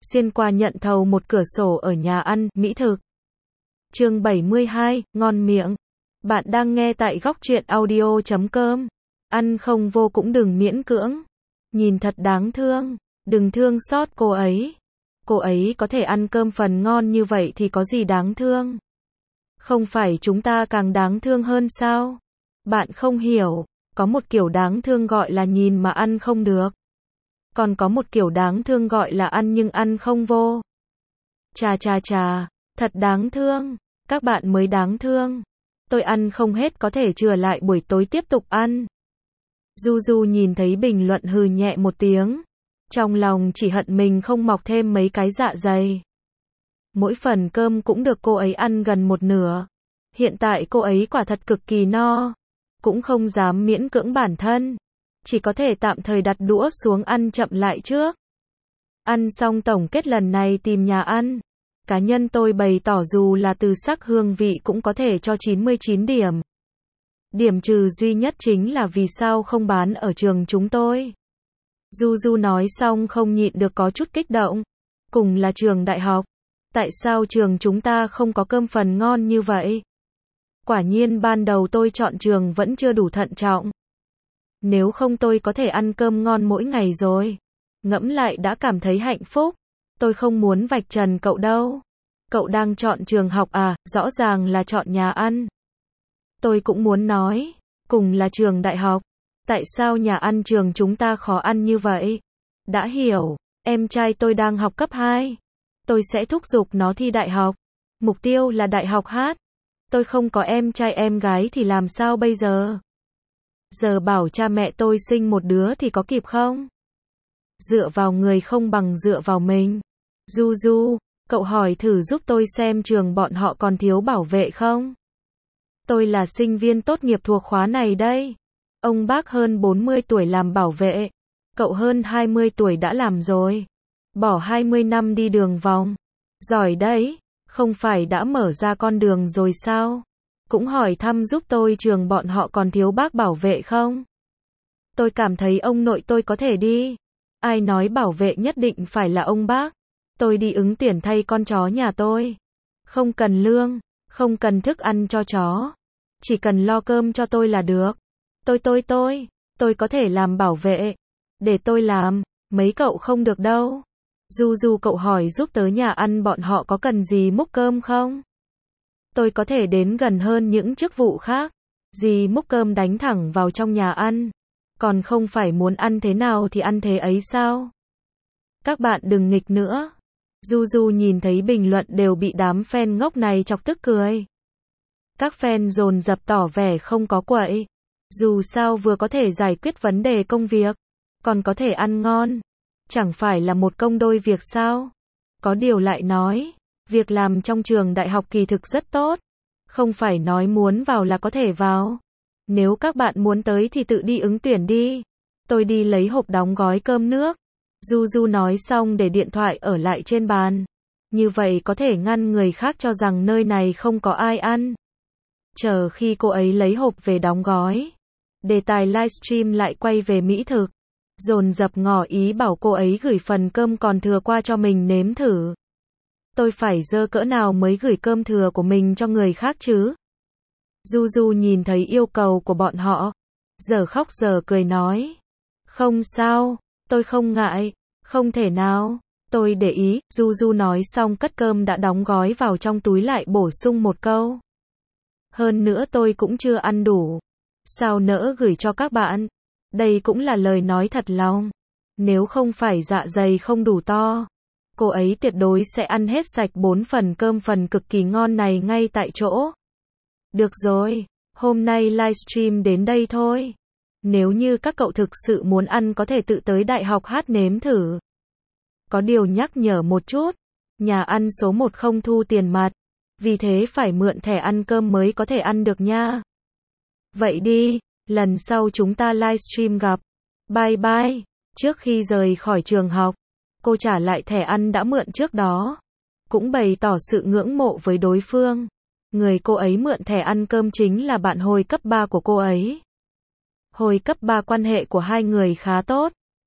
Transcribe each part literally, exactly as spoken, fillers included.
xuyên qua nhận thầu một cửa sổ ở nhà ăn, mỹ thực. Chương bảy mươi hai, ngon miệng. Bạn đang nghe tại góc truyện audio chấm com. Ăn không vô cũng đừng miễn cưỡng. Nhìn thật đáng thương. Đừng thương xót cô ấy. Cô ấy có thể ăn cơm phần ngon như vậy thì có gì đáng thương. Không phải chúng ta càng đáng thương hơn sao? Bạn không hiểu. Có một kiểu đáng thương gọi là nhìn mà ăn không được. Còn có một kiểu đáng thương gọi là ăn nhưng ăn không vô. Chà chà chà, thật đáng thương. Các bạn mới đáng thương. Tôi ăn không hết có thể chừa lại buổi tối tiếp tục ăn. Du Du nhìn thấy bình luận hừ nhẹ một tiếng. Trong lòng chỉ hận mình không mọc thêm mấy cái dạ dày. Mỗi phần cơm cũng được cô ấy ăn gần một nửa. Hiện tại cô ấy quả thật cực kỳ no. Cũng không dám miễn cưỡng bản thân. Chỉ có thể tạm thời đặt đũa xuống ăn chậm lại trước. Ăn xong tổng kết lần này tìm nhà ăn. Cá nhân tôi bày tỏ dù là từ sắc hương vị cũng có thể cho chín mươi chín điểm. Điểm trừ duy nhất chính là vì sao không bán ở trường chúng tôi. Du Du nói xong không nhịn được có chút kích động. Cùng là trường đại học. Tại sao trường chúng ta không có cơm phần ngon như vậy? Quả nhiên ban đầu tôi chọn trường vẫn chưa đủ thận trọng. Nếu không tôi có thể ăn cơm ngon mỗi ngày rồi. Ngẫm lại đã cảm thấy hạnh phúc. Tôi không muốn vạch trần cậu đâu. Cậu đang chọn trường học à, rõ ràng là chọn nhà ăn. Tôi cũng muốn nói, cùng là trường đại học. Tại sao nhà ăn trường chúng ta khó ăn như vậy? Đã hiểu, em trai tôi đang học cấp hai. Tôi sẽ thúc giục nó thi đại học. Mục tiêu là đại học hát. Tôi không có em trai em gái thì làm sao bây giờ? Giờ bảo cha mẹ tôi sinh một đứa thì có kịp không? Dựa vào người không bằng dựa vào mình. Du Du, cậu hỏi thử giúp tôi xem trường bọn họ còn thiếu bảo vệ không? Tôi là sinh viên tốt nghiệp thuộc khóa này đây. Ông bác hơn bốn mươi tuổi làm bảo vệ. Cậu hơn hai mươi tuổi đã làm rồi. Bỏ hai mươi năm đi đường vòng. Giỏi đấy, không phải đã mở ra con đường rồi sao? Cũng hỏi thăm giúp tôi trường bọn họ còn thiếu bác bảo vệ không? Tôi cảm thấy ông nội tôi có thể đi. Ai nói bảo vệ nhất định phải là ông bác? Tôi đi ứng tuyển thay con chó nhà tôi. Không cần lương, không cần thức ăn cho chó. Chỉ cần lo cơm cho tôi là được. Tôi tôi tôi, tôi có thể làm bảo vệ. Để tôi làm, mấy cậu không được đâu. Du Du cậu hỏi giúp tớ nhà ăn bọn họ có cần gì múc cơm không? Tôi có thể đến gần hơn những chức vụ khác. Gì múc cơm đánh thẳng vào trong nhà ăn. Còn không phải muốn ăn thế nào thì ăn thế ấy sao? Các bạn đừng nghịch nữa. Du Du nhìn thấy bình luận đều bị đám fan ngốc này chọc tức cười. Các fan dồn dập tỏ vẻ không có quậy. Dù sao vừa có thể giải quyết vấn đề công việc, còn có thể ăn ngon. Chẳng phải là một công đôi việc sao? Có điều lại nói, việc làm trong trường đại học kỳ thực rất tốt. Không phải nói muốn vào là có thể vào. Nếu các bạn muốn tới thì tự đi ứng tuyển đi. Tôi đi lấy hộp đóng gói cơm nước. Du Du nói xong để điện thoại ở lại trên bàn. Như vậy có thể ngăn người khác cho rằng nơi này không có ai ăn. Chờ khi cô ấy lấy hộp về đóng gói. Đề tài livestream lại quay về mỹ thực. Dồn dập ngỏ ý bảo cô ấy gửi phần cơm còn thừa qua cho mình nếm thử. Tôi phải dơ cỡ nào mới gửi cơm thừa của mình cho người khác chứ? Du Du nhìn thấy yêu cầu của bọn họ. Giờ khóc giờ cười nói. Không sao, tôi không ngại, không thể nào. Tôi để ý, Du Du nói xong cất cơm đã đóng gói vào trong túi lại bổ sung một câu. Hơn nữa tôi cũng chưa ăn đủ. Sao nỡ gửi cho các bạn? Đây cũng là lời nói thật lòng. Nếu không phải dạ dày không đủ to, cô ấy tuyệt đối sẽ ăn hết sạch bốn phần cơm phần cực kỳ ngon này ngay tại chỗ. Được rồi, hôm nay livestream đến đây thôi. Nếu như các cậu thực sự muốn ăn có thể tự tới đại học hát nếm thử. Có điều nhắc nhở một chút, nhà ăn số một không thu tiền mặt, vì thế phải mượn thẻ ăn cơm mới có thể ăn được nha. Vậy đi, lần sau chúng ta livestream gặp. Bye bye. Trước khi rời khỏi trường học, cô trả lại thẻ ăn đã mượn trước đó. Cũng bày tỏ sự ngưỡng mộ với đối phương. Người cô ấy mượn thẻ ăn cơm chính là bạn hồi cấp ba của cô ấy. Hồi cấp ba quan hệ của hai người khá tốt.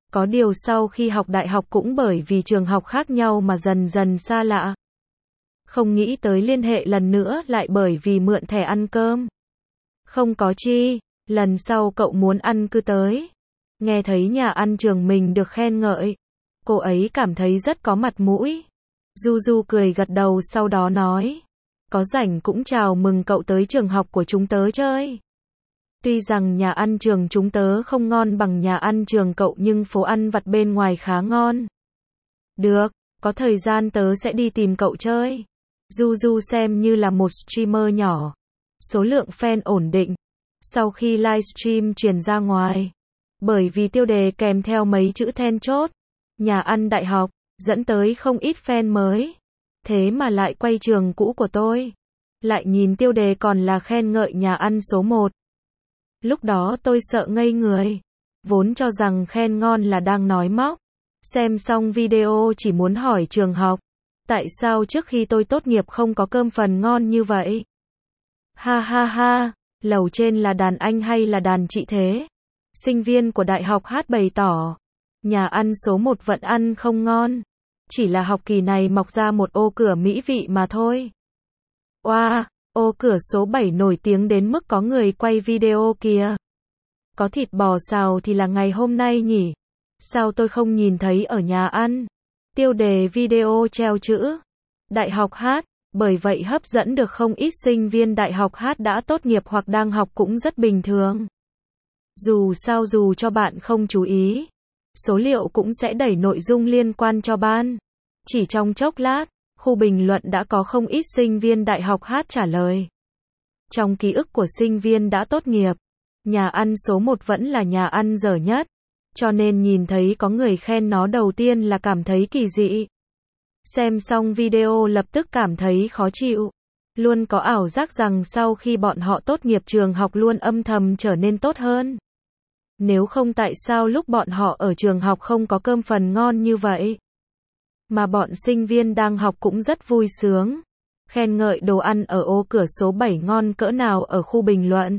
Có điều sau khi học đại học cũng bởi vì trường học khác nhau mà dần dần xa lạ. Không nghĩ tới liên hệ lần nữa lại bởi vì mượn thẻ ăn cơm. Không có chi, lần sau cậu muốn ăn cứ tới. Nghe thấy nhà ăn trường mình được khen ngợi, cô ấy cảm thấy rất có mặt mũi. Du Du cười gật đầu sau đó nói, có rảnh cũng chào mừng cậu tới trường học của chúng tớ chơi. Tuy rằng nhà ăn trường chúng tớ không ngon bằng nhà ăn trường cậu nhưng phố ăn vặt bên ngoài khá ngon. Được, có thời gian tớ sẽ đi tìm cậu chơi. Du Du xem như là một streamer nhỏ, số lượng fan ổn định. Sau khi livestream truyền ra ngoài, bởi vì tiêu đề kèm theo mấy chữ then chốt, nhà ăn đại học, dẫn tới không ít fan mới. Thế mà lại quay trường cũ của tôi. Lại nhìn tiêu đề còn là khen ngợi nhà ăn số một. Lúc đó tôi sợ ngây người. Vốn cho rằng khen ngon là đang nói móc. Xem xong video chỉ muốn hỏi trường học. Tại sao trước khi tôi tốt nghiệp không có cơm phần ngon như vậy? Ha ha ha, lầu trên là đàn anh hay là đàn chị thế? Sinh viên của đại học hát bày tỏ. Nhà ăn số một vẫn ăn không ngon. Chỉ là học kỳ này mọc ra một ô cửa mỹ vị mà thôi. Oa, wow, ô cửa số bảy nổi tiếng đến mức có người quay video kìa. Có thịt bò xào thì là ngày hôm nay nhỉ? Sao tôi không nhìn thấy ở nhà ăn? Tiêu đề video treo chữ Đại học hát, bởi vậy hấp dẫn được không ít sinh viên đại học hát đã tốt nghiệp hoặc đang học cũng rất bình thường. Dù sao dù cho bạn không chú ý, số liệu cũng sẽ đẩy nội dung liên quan cho ban. Chỉ trong chốc lát, khu bình luận đã có không ít sinh viên đại học hát trả lời. Trong ký ức của sinh viên đã tốt nghiệp, nhà ăn số một vẫn là nhà ăn dở nhất. Cho nên nhìn thấy có người khen nó đầu tiên là cảm thấy kỳ dị. Xem xong video lập tức cảm thấy khó chịu. Luôn có ảo giác rằng sau khi bọn họ tốt nghiệp trường học luôn âm thầm trở nên tốt hơn. Nếu không tại sao lúc bọn họ ở trường học không có cơm phần ngon như vậy? Mà bọn sinh viên đang học cũng rất vui sướng. Khen ngợi đồ ăn ở ô cửa số bảy ngon cỡ nào ở khu bình luận.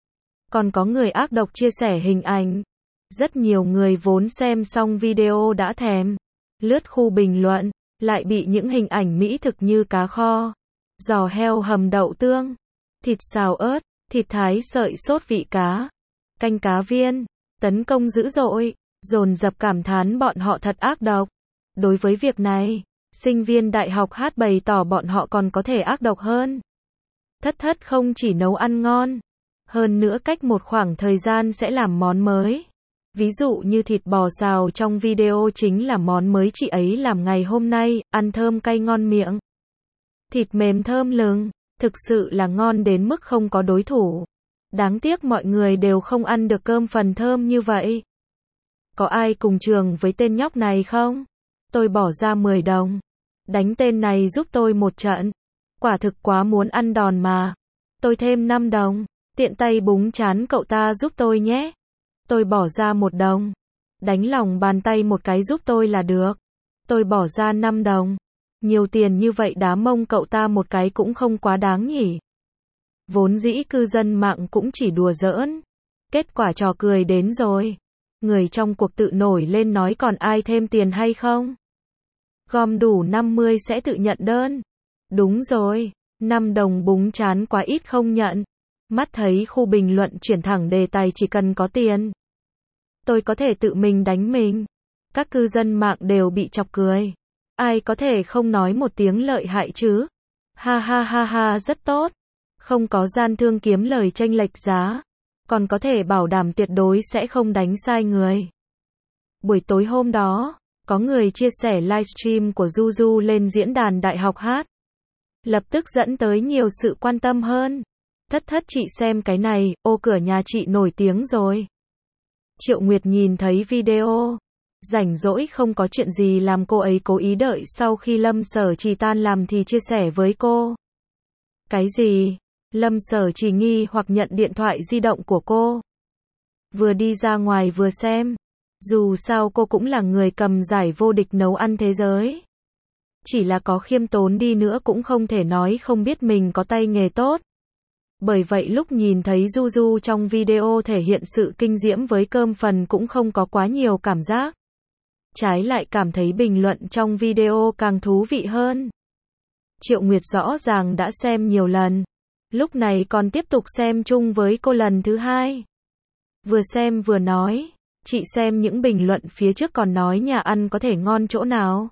Còn có người ác độc chia sẻ hình ảnh. Rất nhiều người vốn xem xong video đã thèm. Lướt khu bình luận, lại bị những hình ảnh mỹ thực như cá kho, giò heo hầm đậu tương, thịt xào ớt, thịt thái sợi sốt vị cá, canh cá viên, tấn công dữ dội, dồn dập cảm thán bọn họ thật ác độc. Đối với việc này, sinh viên đại học hát bày tỏ bọn họ còn có thể ác độc hơn. Thất thất không chỉ nấu ăn ngon, hơn nữa cách một khoảng thời gian sẽ làm món mới. Ví dụ như thịt bò xào trong video chính là món mới chị ấy làm ngày hôm nay, ăn thơm cay ngon miệng. Thịt mềm thơm lừng, thực sự là ngon đến mức không có đối thủ. Đáng tiếc mọi người đều không ăn được cơm phần thơm như vậy. Có ai cùng trường với tên nhóc này không? Tôi bỏ ra mười đồng. Đánh tên này giúp tôi một trận. Quả thực quá muốn ăn đòn mà. Tôi thêm năm đồng. Tiện tay búng chán cậu ta giúp tôi nhé. Tôi bỏ ra một đồng. Đánh lòng bàn tay một cái giúp tôi là được. Tôi bỏ ra năm đồng. Nhiều tiền như vậy đá mông cậu ta một cái cũng không quá đáng nhỉ. Vốn dĩ cư dân mạng cũng chỉ đùa giỡn. Kết quả trò cười đến rồi. Người trong cuộc tự nổi lên nói còn ai thêm tiền hay không? Gom đủ năm mươi sẽ tự nhận đơn. Đúng rồi, năm đồng búng chán quá ít không nhận. Mắt thấy khu bình luận chuyển thẳng đề tài chỉ cần có tiền. Tôi có thể tự mình đánh mình. Các cư dân mạng đều bị chọc cười. Ai có thể không nói một tiếng lợi hại chứ? Ha ha ha ha rất tốt. Không có gian thương kiếm lời chênh lệch giá. Còn có thể bảo đảm tuyệt đối sẽ không đánh sai người. Buổi tối hôm đó, có người chia sẻ livestream của Du Du lên diễn đàn đại học hát. Lập tức dẫn tới nhiều sự quan tâm hơn. Thất thất chị xem cái này, ô cửa nhà chị nổi tiếng rồi. Triệu Nguyệt nhìn thấy video. Rảnh rỗi không có chuyện gì làm cô ấy cố ý đợi sau khi Lâm Sở Trì tan làm thì chia sẻ với cô. Cái gì? Lâm Sở Trì nghi hoặc nhận điện thoại di động của cô. Vừa đi ra ngoài vừa xem. Dù sao cô cũng là người cầm giải vô địch nấu ăn thế giới. Chỉ là có khiêm tốn đi nữa cũng không thể nói không biết mình có tay nghề tốt. Bởi vậy lúc nhìn thấy Du Du trong video thể hiện sự kinh diễm với cơm phần cũng không có quá nhiều cảm giác. trái lại cảm thấy bình luận trong video càng thú vị hơn. Triệu Nguyệt rõ ràng đã xem nhiều lần, lúc này còn tiếp tục xem chung với cô lần thứ hai. Vừa xem vừa nói, chị xem những bình luận phía trước còn nói nhà ăn có thể ngon chỗ nào.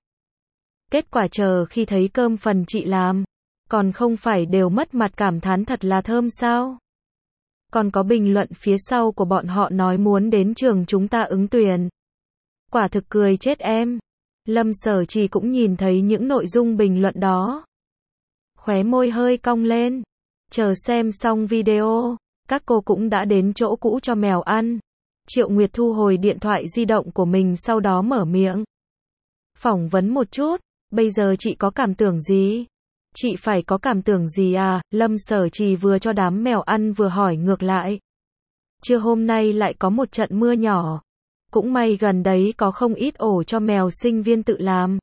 Kết quả chờ khi thấy cơm phần chị làm, còn không phải đều mất mặt cảm thán thật là thơm sao? Còn có bình luận phía sau của bọn họ nói muốn đến trường chúng ta ứng tuyển. Quả thực cười chết em. Lâm Sở Trì cũng nhìn thấy những nội dung bình luận đó. Khóe môi hơi cong lên. Chờ xem xong video, các cô cũng đã đến chỗ cũ cho mèo ăn. Triệu Nguyệt thu hồi điện thoại di động của mình sau đó mở miệng. Phỏng vấn một chút, bây giờ chị có cảm tưởng gì? Chị phải có cảm tưởng gì à? Lâm Sở Trì vừa cho đám mèo ăn vừa hỏi ngược lại. Trưa hôm nay lại có một trận mưa nhỏ. Cũng may gần đấy có không ít ổ cho mèo sinh viên tự làm.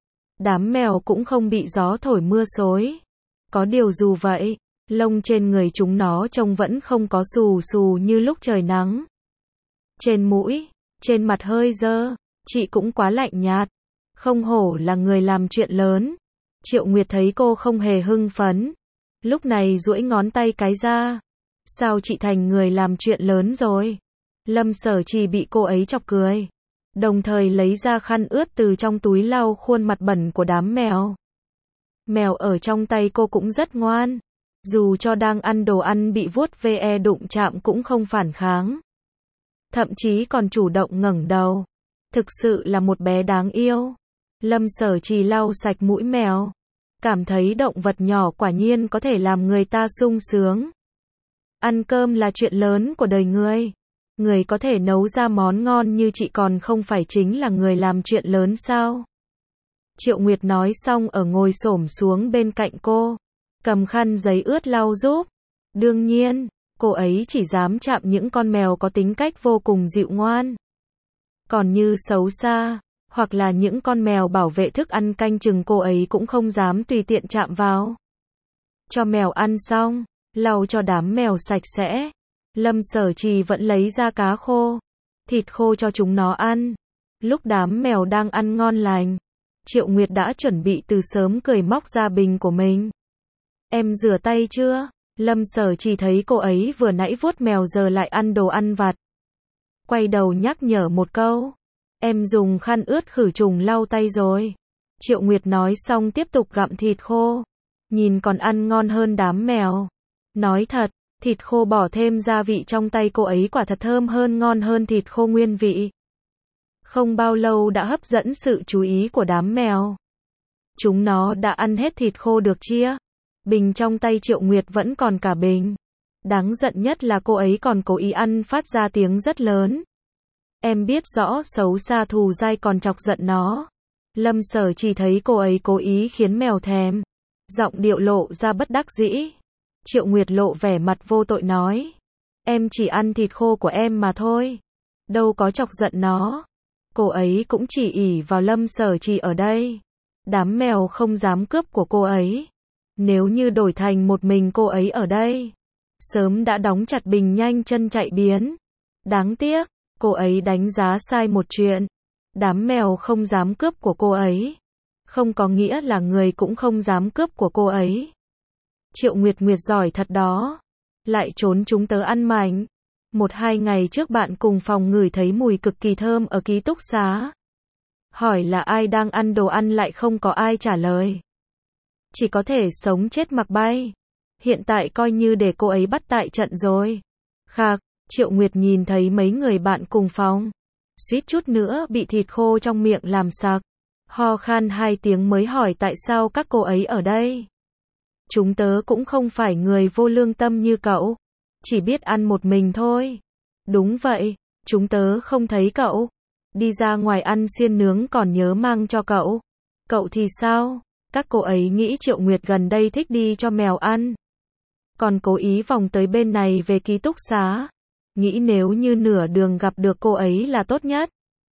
Đám mèo cũng không bị gió thổi mưa xối. Có điều dù vậy, lông trên người chúng nó trông vẫn không có xù xù như lúc trời nắng. Trên mũi, trên mặt hơi dơ, chị cũng quá lạnh nhạt. Không hổ là người làm chuyện lớn. Triệu Nguyệt thấy cô không hề hưng phấn. Lúc này duỗi ngón tay cái ra. Sao chị thành người làm chuyện lớn rồi? Lâm Sở Trì bị cô ấy chọc cười. Đồng thời lấy ra khăn ướt từ trong túi lau khuôn mặt bẩn của đám mèo. Mèo ở trong tay cô cũng rất ngoan. Dù cho đang ăn đồ ăn bị vuốt ve đụng chạm cũng không phản kháng. Thậm chí còn chủ động ngẩng đầu. Thực sự là một bé đáng yêu. Lâm Sở Trì lau sạch mũi mèo. Cảm thấy động vật nhỏ quả nhiên có thể làm người ta sung sướng. Ăn cơm là chuyện lớn của đời người. Người có thể nấu ra món ngon như chị còn không phải chính là người làm chuyện lớn sao? Triệu Nguyệt nói xong ở ngồi xổm xuống bên cạnh cô. Cầm khăn giấy ướt lau giúp. Đương nhiên, cô ấy chỉ dám chạm những con mèo có tính cách vô cùng dịu ngoan. Còn như xấu xa, hoặc là những con mèo bảo vệ thức ăn canh chừng cô ấy cũng không dám tùy tiện chạm vào. Cho mèo ăn xong, lau cho đám mèo sạch sẽ. Lâm Sở Trì vẫn lấy ra cá khô, thịt khô cho chúng nó ăn. Lúc đám mèo đang ăn ngon lành, Triệu Nguyệt đã chuẩn bị từ sớm cười móc ra bình của mình. Em rửa tay chưa? Lâm Sở Trì thấy cô ấy vừa nãy vuốt mèo giờ lại ăn đồ ăn vặt. Quay đầu nhắc nhở một câu. Em dùng khăn ướt khử trùng lau tay rồi. Triệu Nguyệt nói xong tiếp tục gặm thịt khô. Nhìn còn ăn ngon hơn đám mèo. Nói thật, thịt khô bỏ thêm gia vị trong tay cô ấy quả thật thơm hơn ngon hơn thịt khô nguyên vị. Không bao lâu đã hấp dẫn sự chú ý của đám mèo. Chúng nó đã ăn hết thịt khô được chia. Bình trong tay Triệu Nguyệt vẫn còn cả bình. Đáng giận nhất là cô ấy còn cố ý ăn phát ra tiếng rất lớn. Em biết rõ xấu xa thù dai còn chọc giận nó. Lâm Sở chỉ thấy cô ấy cố ý khiến mèo thèm. Giọng điệu lộ ra bất đắc dĩ. Triệu Nguyệt lộ vẻ mặt vô tội nói. Em chỉ ăn thịt khô của em mà thôi. Đâu có chọc giận nó. Cô ấy cũng chỉ ỷ vào Lâm Sở chỉ ở đây. Đám mèo không dám cướp của cô ấy. Nếu như đổi thành một mình cô ấy ở đây, sớm đã đóng chặt bình nhanh chân chạy biến. Đáng tiếc, cô ấy đánh giá sai một chuyện. Đám mèo không dám cướp của cô ấy. Không có nghĩa là người cũng không dám cướp của cô ấy. Triệu Nguyệt Nguyệt giỏi thật đó. Lại trốn chúng tớ ăn mảnh. Một hai ngày trước bạn cùng phòng ngửi thấy mùi cực kỳ thơm ở ký túc xá. Hỏi là ai đang ăn đồ ăn lại không có ai trả lời. Chỉ có thể sống chết mặc bay. Hiện tại coi như để cô ấy bắt tại trận rồi. Khạc, Triệu Nguyệt nhìn thấy mấy người bạn cùng phòng. Suýt chút nữa bị thịt khô trong miệng làm sặc. Ho khan hai tiếng mới hỏi tại sao các cô ấy ở đây. Chúng tớ cũng không phải người vô lương tâm như cậu. Chỉ biết ăn một mình thôi. Đúng vậy, chúng tớ không thấy cậu. Đi ra ngoài ăn xiên nướng còn nhớ mang cho cậu. Cậu thì sao? Các cô ấy nghĩ Triệu Nguyệt gần đây thích đi cho mèo ăn. Còn cố ý vòng tới bên này về ký túc xá. Nghĩ nếu như nửa đường gặp được cô ấy là tốt nhất.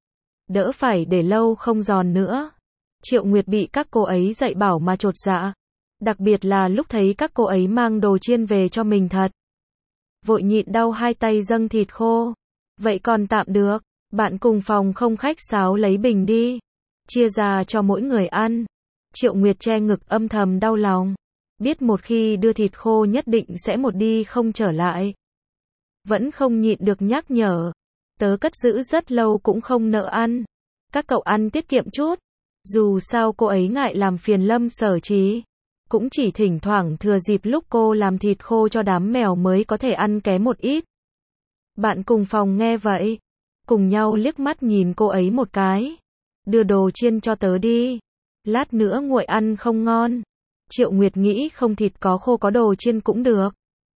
Đỡ phải để lâu không giòn nữa. Triệu Nguyệt bị các cô ấy dạy bảo mà chột dạ. Đặc biệt là lúc thấy các cô ấy mang đồ chiên về cho mình thật. Vội nhịn đau hai tay dâng thịt khô. Vậy còn tạm được. Bạn cùng phòng không khách sáo lấy bình đi. Chia ra cho mỗi người ăn. Triệu Nguyệt che ngực âm thầm đau lòng. Biết một khi đưa thịt khô nhất định sẽ một đi không trở lại. Vẫn không nhịn được nhắc nhở. Tớ cất giữ rất lâu cũng không nỡ ăn. Các cậu ăn tiết kiệm chút. Dù sao cô ấy ngại làm phiền Lâm Sở Trí. Cũng chỉ thỉnh thoảng thừa dịp lúc cô làm thịt khô cho đám mèo mới có thể ăn ké một ít. Bạn cùng phòng nghe vậy. Cùng nhau liếc mắt nhìn cô ấy một cái. Đưa đồ chiên cho tớ đi. Lát nữa nguội ăn không ngon. Triệu Nguyệt nghĩ không thịt có khô có đồ chiên cũng được.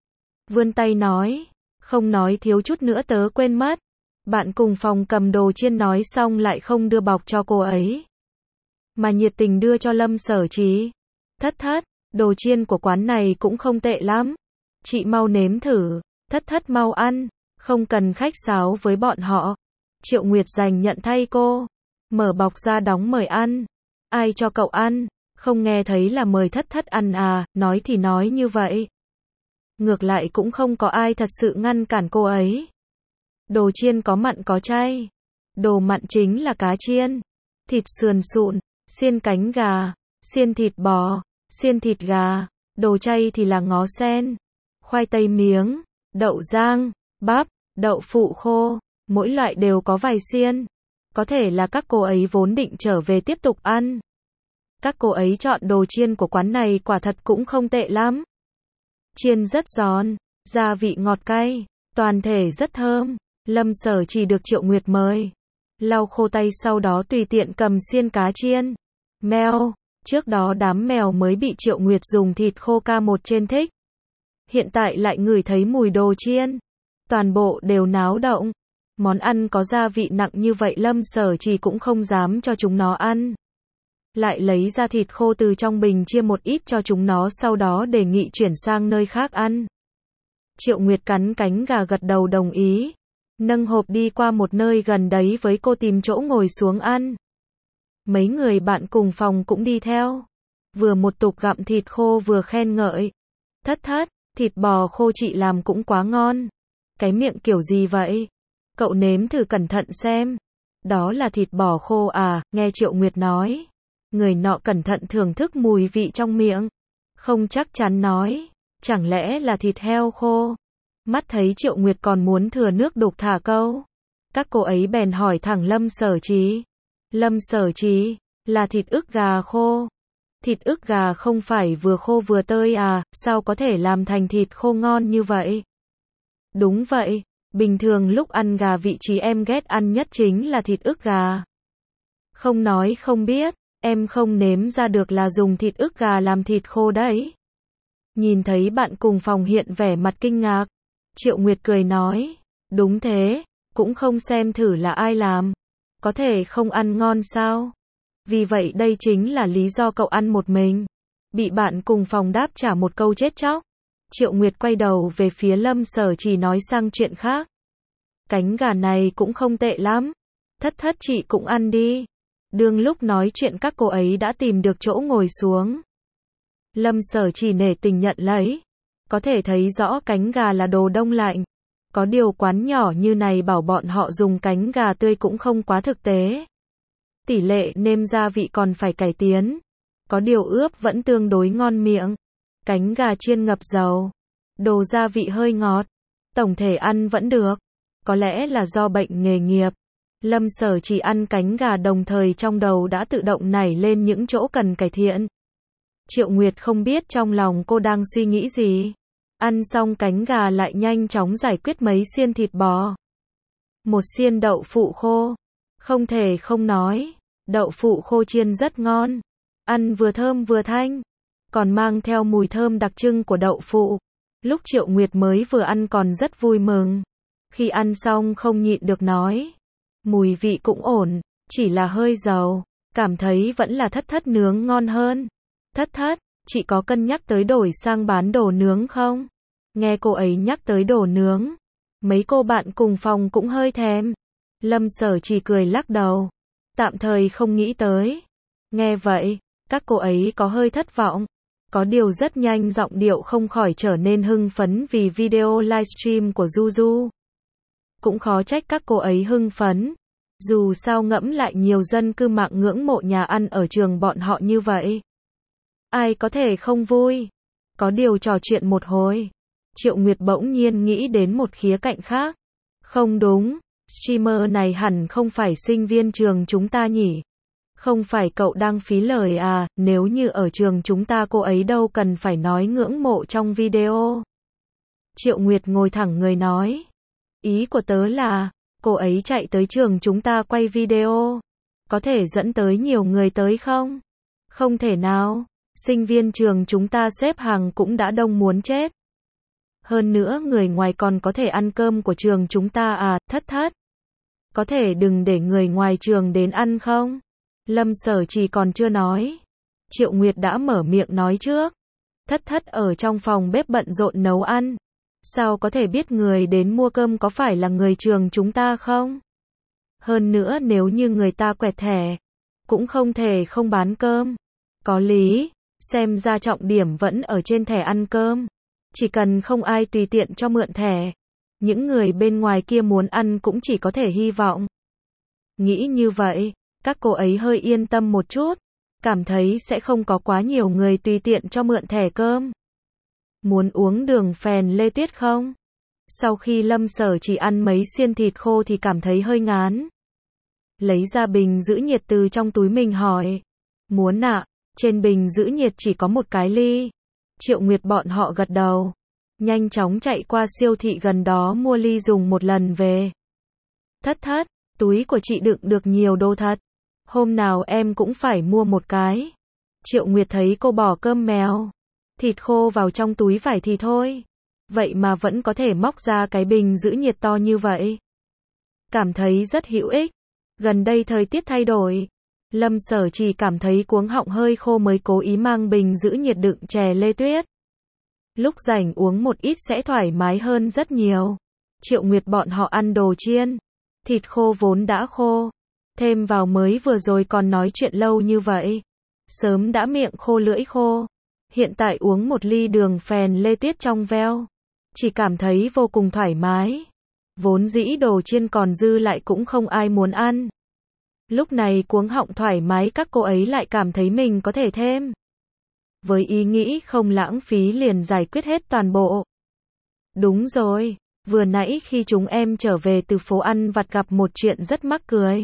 Vươn tay nói. Không nói thiếu chút nữa tớ quên mất. Bạn cùng phòng cầm đồ chiên nói xong lại không đưa bọc cho cô ấy. Mà nhiệt tình đưa cho Lâm Sở Trí. Thất thất, đồ chiên của quán này cũng không tệ lắm. Chị mau nếm thử. Thất thất mau ăn. Không cần khách sáo với bọn họ. Triệu Nguyệt dành nhận thay cô. Mở bọc ra đóng mời ăn. Ai cho cậu ăn? Không nghe thấy là mời thất thất ăn à, nói thì nói như vậy. Ngược lại cũng không có ai thật sự ngăn cản cô ấy. Đồ chiên có mặn có chay. Đồ mặn chính là cá chiên, thịt sườn sụn, xiên cánh gà, xiên thịt bò, xiên thịt gà. Đồ chay thì là ngó sen, khoai tây miếng, đậu rang, bắp, đậu phụ khô. Mỗi loại đều có vài xiên. Có thể là các cô ấy vốn định trở về tiếp tục ăn. Các cô ấy chọn đồ chiên của quán này quả thật cũng không tệ lắm. Chiên rất giòn, gia vị ngọt cay, toàn thể rất thơm. Lâm Sở chỉ được Triệu Nguyệt mời. Lau khô tay sau đó tùy tiện cầm xiên cá chiên. Mèo, trước đó đám mèo mới bị Triệu Nguyệt dùng thịt khô ca một trên thích. Hiện tại lại ngửi thấy mùi đồ chiên. Toàn bộ đều náo động. Món ăn có gia vị nặng như vậy Lâm Sở chỉ cũng không dám cho chúng nó ăn. Lại lấy ra thịt khô từ trong bình chia một ít cho chúng nó sau đó đề nghị chuyển sang nơi khác ăn. Triệu Nguyệt cắn cánh gà gật đầu đồng ý. Nâng hộp đi qua một nơi gần đấy với cô tìm chỗ ngồi xuống ăn. Mấy người bạn cùng phòng cũng đi theo. Vừa một tục gặm thịt khô vừa khen ngợi. Thất thất, thịt bò khô chị làm cũng quá ngon. Cái miệng kiểu gì vậy? Cậu nếm thử cẩn thận xem. Đó là thịt bò khô à, nghe Triệu Nguyệt nói. Người nọ cẩn thận thưởng thức mùi vị trong miệng. Không chắc chắn nói. Chẳng lẽ là thịt heo khô? Mắt thấy Triệu Nguyệt còn muốn thừa nước đục thả câu. Các cô ấy bèn hỏi thẳng Lâm Sở Trí. Lâm Sở Trí, là thịt ức gà khô. Thịt ức gà không phải vừa khô vừa tơi à, sao có thể làm thành thịt khô ngon như vậy? Đúng vậy, bình thường lúc ăn gà vị trí em ghét ăn nhất chính là thịt ức gà. Không nói không biết, em không nếm ra được là dùng thịt ức gà làm thịt khô đấy. Nhìn thấy bạn cùng phòng hiện vẻ mặt kinh ngạc. Triệu Nguyệt cười nói, đúng thế, cũng không xem thử là ai làm. Có thể không ăn ngon sao? Vì vậy đây chính là lý do cậu ăn một mình. Bị bạn cùng phòng đáp trả một câu chết chóc. Triệu Nguyệt quay đầu về phía Lâm Sở chỉ nói sang chuyện khác. Cánh gà này cũng không tệ lắm. Thất thất chị cũng ăn đi. Đương lúc nói chuyện các cô ấy đã tìm được chỗ ngồi xuống. Lâm Sở chỉ nể tình nhận lấy. Có thể thấy rõ cánh gà là đồ đông lạnh. Có điều quán nhỏ như này bảo bọn họ dùng cánh gà tươi cũng không quá thực tế. Tỷ lệ nêm gia vị còn phải cải tiến. Có điều ướp vẫn tương đối ngon miệng. Cánh gà chiên ngập dầu. Đồ gia vị hơi ngọt. Tổng thể ăn vẫn được. Có lẽ là do bệnh nghề nghiệp. Lâm Sở chỉ ăn cánh gà đồng thời trong đầu đã tự động nảy lên những chỗ cần cải thiện. Triệu Nguyệt không biết trong lòng cô đang suy nghĩ gì. Ăn xong cánh gà lại nhanh chóng giải quyết mấy xiên thịt bò. Một xiên đậu phụ khô. Không thể không nói. Đậu phụ khô chiên rất ngon. Ăn vừa thơm vừa thanh. Còn mang theo mùi thơm đặc trưng của đậu phụ. Lúc Triệu Nguyệt mới vừa ăn còn rất vui mừng. Khi ăn xong không nhịn được nói. Mùi vị cũng ổn. Chỉ là hơi dầu. Cảm thấy vẫn là thất thất nướng ngon hơn. Thất thất, chị có cân nhắc tới đổi sang bán đồ nướng không? Nghe cô ấy nhắc tới đồ nướng. Mấy cô bạn cùng phòng cũng hơi thèm. Lâm Sở chỉ cười lắc đầu. Tạm thời không nghĩ tới. Nghe vậy, các cô ấy có hơi thất vọng. Có điều rất nhanh giọng điệu không khỏi trở nên hưng phấn vì video livestream của Juju. Cũng khó trách các cô ấy hưng phấn. Dù sao ngẫm lại nhiều dân cư mạng ngưỡng mộ nhà ăn ở trường bọn họ như vậy. Ai có thể không vui? Có điều trò chuyện một hồi, Triệu Nguyệt bỗng nhiên nghĩ đến một khía cạnh khác. Không đúng, streamer này hẳn không phải sinh viên trường chúng ta nhỉ? Không phải cậu đang phí lời à, nếu như ở trường chúng ta cô ấy đâu cần phải nói ngưỡng mộ trong video. Triệu Nguyệt ngồi thẳng người nói. Ý của tớ là, cô ấy chạy tới trường chúng ta quay video. Có thể dẫn tới nhiều người tới không? Không thể nào, sinh viên trường chúng ta xếp hàng cũng đã đông muốn chết. Hơn nữa người ngoài còn có thể ăn cơm của trường chúng ta à, thất thất. Có thể đừng để người ngoài trường đến ăn không? Lâm Sở Trì còn chưa nói. Triệu Nguyệt đã mở miệng nói trước. Thất thất ở trong phòng bếp bận rộn nấu ăn. Sao có thể biết người đến mua cơm có phải là người trường chúng ta không? Hơn nữa nếu như người ta quẹt thẻ, cũng không thể không bán cơm. Có lý, xem ra trọng điểm vẫn ở trên thẻ ăn cơm. Chỉ cần không ai tùy tiện cho mượn thẻ, những người bên ngoài kia muốn ăn cũng chỉ có thể hy vọng. Nghĩ như vậy, các cô ấy hơi yên tâm một chút, cảm thấy sẽ không có quá nhiều người tùy tiện cho mượn thẻ cơm. Muốn uống đường phèn lê tuyết không? Sau khi Lâm Sở chỉ ăn mấy xiên thịt khô thì cảm thấy hơi ngán. Lấy ra bình giữ nhiệt từ trong túi mình hỏi. Muốn ạ, trên bình giữ nhiệt chỉ có một cái ly. Triệu Nguyệt bọn họ gật đầu. Nhanh chóng chạy qua siêu thị gần đó mua ly dùng một lần về. Thất thất, túi của chị đựng được nhiều đồ thật. Hôm nào em cũng phải mua một cái. Triệu Nguyệt thấy cô bỏ cơm mèo, thịt khô vào trong túi vải thì thôi. Vậy mà vẫn có thể móc ra cái bình giữ nhiệt to như vậy. Cảm thấy rất hữu ích. Gần đây thời tiết thay đổi. Lâm Sở chỉ cảm thấy cuống họng hơi khô mới cố ý mang bình giữ nhiệt đựng chè lê tuyết. Lúc rảnh uống một ít sẽ thoải mái hơn rất nhiều. Triệu Nguyệt bọn họ ăn đồ chiên. Thịt khô vốn đã khô. Thêm vào mới vừa rồi còn nói chuyện lâu như vậy. Sớm đã miệng khô lưỡi khô. Hiện tại uống một ly đường phèn lê tuyết trong veo. Chỉ cảm thấy vô cùng thoải mái. Vốn dĩ đồ chiên còn dư lại cũng không ai muốn ăn. Lúc này cuống họng thoải mái các cô ấy lại cảm thấy mình có thể thêm. Với ý nghĩ không lãng phí liền giải quyết hết toàn bộ. Đúng rồi, vừa nãy khi chúng em trở về từ phố ăn vặt gặp một chuyện rất mắc cười.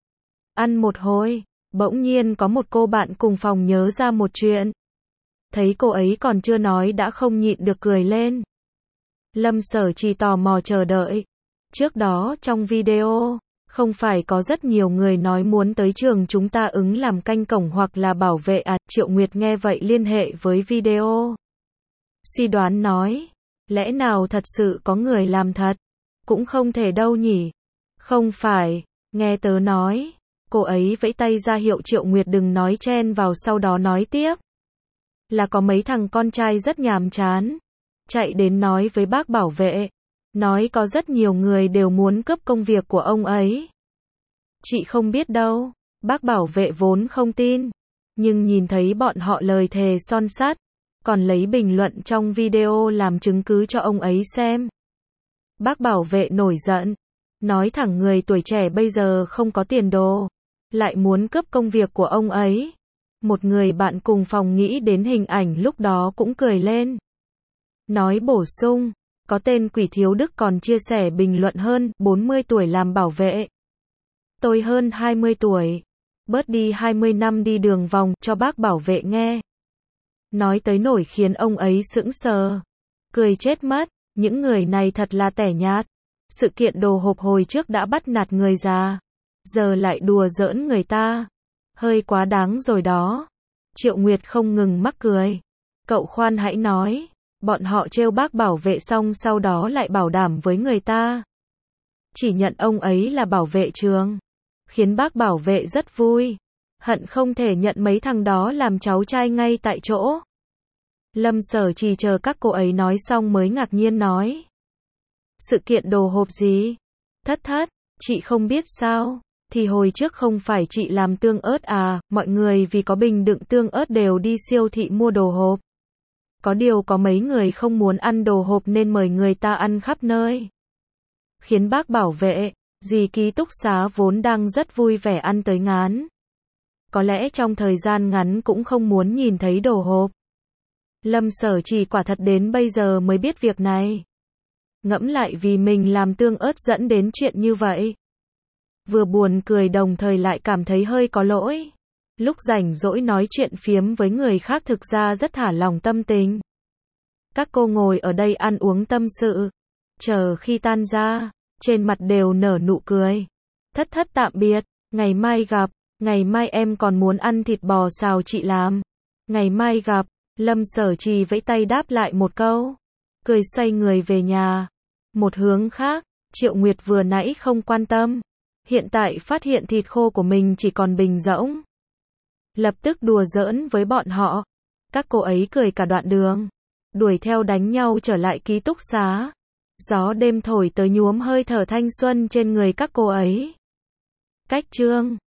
Ăn một hồi, bỗng nhiên có một cô bạn cùng phòng nhớ ra một chuyện. Thấy cô ấy còn chưa nói đã không nhịn được cười lên. Lâm Sở chỉ tò mò chờ đợi. Trước đó trong video, không phải có rất nhiều người nói muốn tới trường chúng ta ứng làm canh cổng hoặc là bảo vệ à? Triệu Nguyệt nghe vậy liên hệ với video. Suy đoán nói, lẽ nào thật sự có người làm thật? Cũng không thể đâu nhỉ? Không phải, nghe tớ nói. Cô ấy vẫy tay ra hiệu Triệu Nguyệt đừng nói chen vào sau đó nói tiếp. Là có mấy thằng con trai rất nhàm chán. Chạy đến nói với bác bảo vệ. Nói có rất nhiều người đều muốn cướp công việc của ông ấy. Chị không biết đâu, bác bảo vệ vốn không tin. Nhưng nhìn thấy bọn họ lời thề son sắt, còn lấy bình luận trong video làm chứng cứ cho ông ấy xem. Bác bảo vệ nổi giận, nói thẳng người tuổi trẻ bây giờ không có tiền đồ, lại muốn cướp công việc của ông ấy. Một người bạn cùng phòng nghĩ đến hình ảnh lúc đó cũng cười lên. Nói bổ sung, có tên Quỷ Thiếu Đức còn chia sẻ bình luận hơn bốn mươi tuổi làm bảo vệ. Tôi hơn hai mươi tuổi, bớt đi hai mươi năm đi đường vòng cho bác bảo vệ nghe. Nói tới nổi khiến ông ấy sững sờ, cười chết mất, những người này thật là tẻ nhạt. Sự kiện đồ hộp hồi trước đã bắt nạt người già, giờ lại đùa giỡn người ta. Hơi quá đáng rồi đó. Triệu Nguyệt không ngừng mắc cười. Cậu khoan hãy nói, bọn họ trêu bác bảo vệ xong sau đó lại bảo đảm với người ta. Chỉ nhận ông ấy là bảo vệ trường. Khiến bác bảo vệ rất vui. Hận không thể nhận mấy thằng đó làm cháu trai ngay tại chỗ. Lâm Sở chỉ chờ các cô ấy nói xong mới ngạc nhiên nói. Sự kiện đồ hộp gì? Thất thất, chị không biết sao? Thì hồi trước không phải chị làm tương ớt à, mọi người vì có bình đựng tương ớt đều đi siêu thị mua đồ hộp. Có điều có mấy người không muốn ăn đồ hộp nên mời người ta ăn khắp nơi. Khiến bác bảo vệ, Dì ký túc xá vốn đang rất vui vẻ ăn tới ngán. Có lẽ trong thời gian ngắn cũng không muốn nhìn thấy đồ hộp. Lâm Sở Trì quả thật đến bây giờ mới biết việc này. Ngẫm lại vì mình làm tương ớt dẫn đến chuyện như vậy. Vừa buồn cười đồng thời lại cảm thấy hơi có lỗi. Lúc rảnh rỗi nói chuyện phiếm với người khác thực ra rất thả lỏng tâm tình. Các cô ngồi ở đây ăn uống tâm sự. Chờ khi tan ra, trên mặt đều nở nụ cười. Thất thất tạm biệt, ngày mai gặp, ngày mai em còn muốn ăn thịt bò xào chị làm. Ngày mai gặp, Lâm Sở Trì vẫy tay đáp lại một câu. Cười xoay người về nhà. Một hướng khác, Triệu Nguyệt vừa nãy không quan tâm. Hiện tại phát hiện thịt khô của mình chỉ còn bình rỗng. Lập tức đùa giỡn với bọn họ. Các cô ấy cười cả đoạn đường. Đuổi theo đánh nhau trở lại ký túc xá. Gió đêm thổi tới nhuốm hơi thở thanh xuân trên người các cô ấy. Cách chương